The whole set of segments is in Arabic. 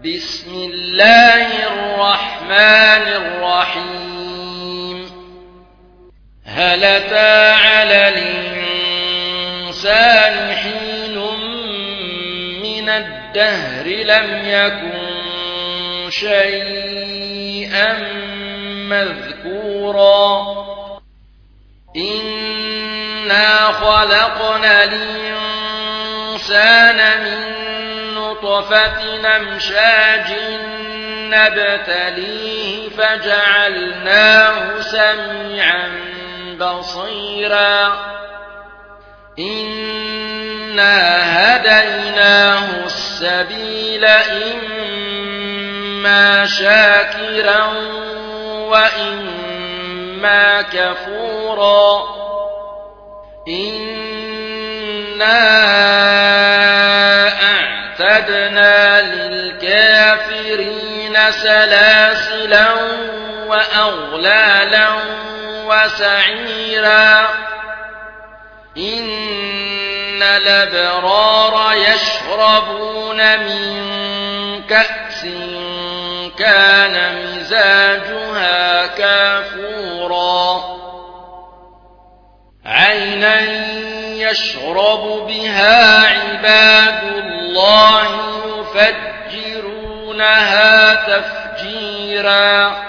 بسم الله الرحمن الرحيم هل أتى على الإنسان حين من الدهر لم يكن شيئا مذكورا إنا خلقنا الإنسان من نطفة أمشاج نبتليه فجعلناه سميعا بصيرا إنا هديناه السبيل إما شاكرا وإما كفورا إنا أعتدنا للكافرين سلاسلا وأغلالا وسعيرا إن الأبرار يشربون من كأس كان مزاجها كافورا عينا يشرب بها عباد الله يفجرونها تفجيرا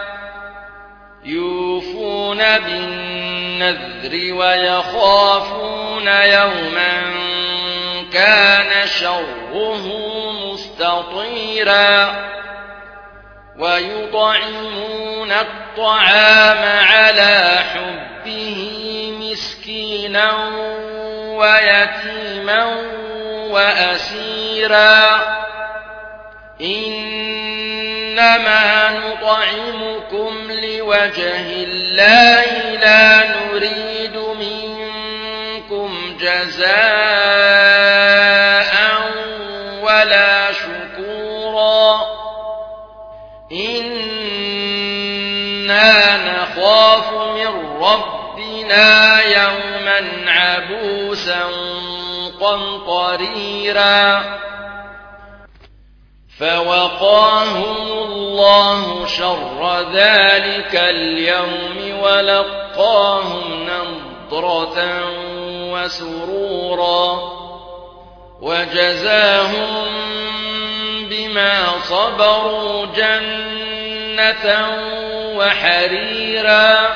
يوفون بالنذر ويخافون يوما كان شره مستطيرا ويطعمون الطعام على حبه مسكينا ويتيما وأسيرا إنما نطعمكم لوجه الله لا نريد منكم جزاء ولا شكورا إنا نخاف من ربنا يوما عبوسا قمطريرا فوقاهم الله شر ذلك اليوم ولقاهم نضرة وسرورا وجزاهم بما صبروا جنة وحريرا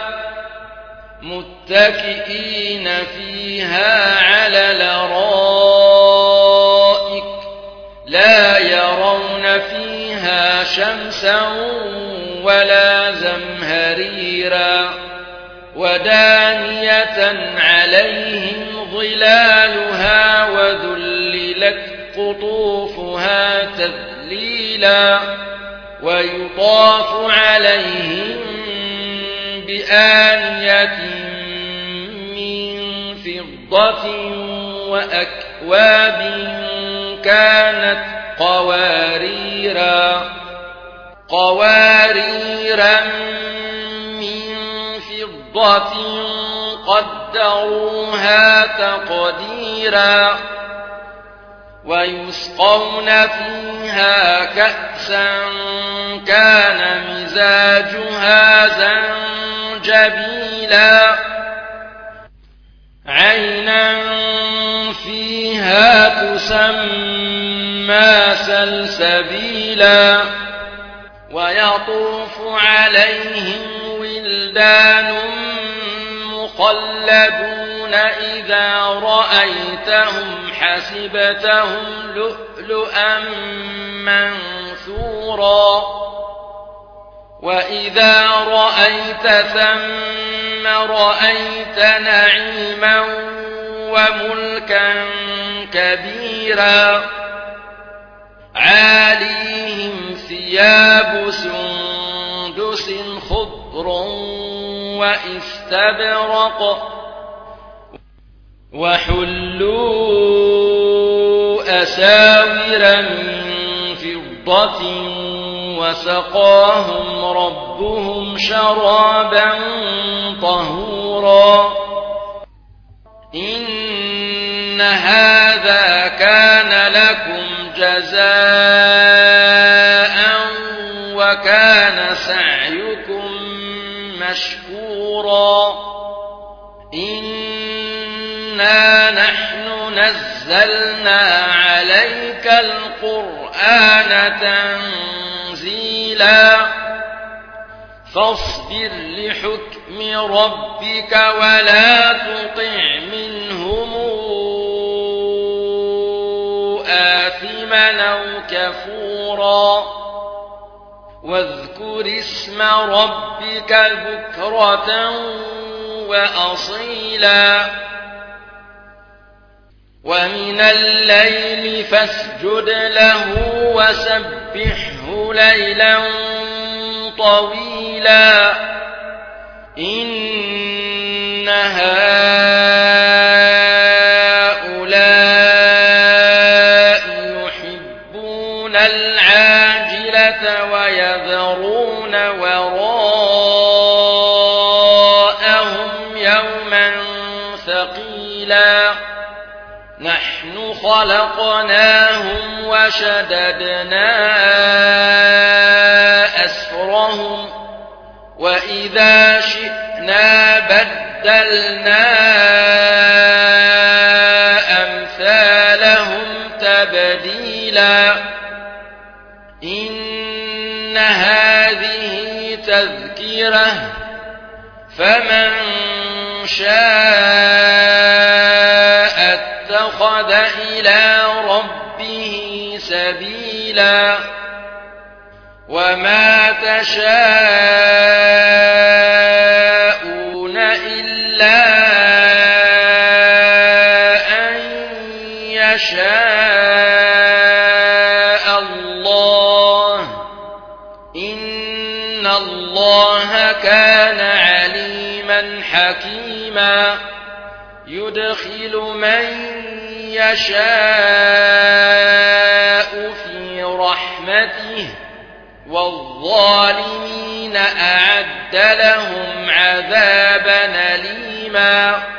متكئين فيها على الأرائك لا يرون فيها شمسا ولا زمهريرا ودانية عليهم ظلالها وذللت قطوفها تذليلا ويطاف عليهم بآنية من فضة وأكواب كانت قواريرا من فضة قدروها تقديرا ويسقون فيها كأسا كان مزاجها زنجبيلا عينا فيها تسمى سلسبيلا ويطوف عليهم ولدان مخلدون إذا رأيتهم حسبتهم لؤلؤا منثورا وإذا رأيت ثم رأيت نعيما وملكا كبيرا عاليهم ثياب سندس خضر واستبرق وحلوا أساور من فضة وسقاهم ربهم شرابا طهورا إن هذا كان لكم جزاء وكان سعيكم مشكورا إنا نحن نزلنا عليك القرآن تنزيلا فاصبر لحكم ربك ولا تطع منهم آثما أو كفورا واذكر اسم ربك بكرة وأصيلا ومن الليل فاسجد له وسبحه ليلا طويلا إن هؤلاء يحبون العاجلة ويذرون وراءهم يوما ثقيلا نحن خلقناهم وشددنا أسرهم وإذا شئنا بدلنا أمثالهم تبديلا إن هذه تذكرة فمن شاء اتخذ إلى ربه سبيلا وما تشاءون إلا أن يشاء الله إن الله كان عليما حكيما يدخل من يشاء في رحمته والظالمين أعد لهم عذابا أليما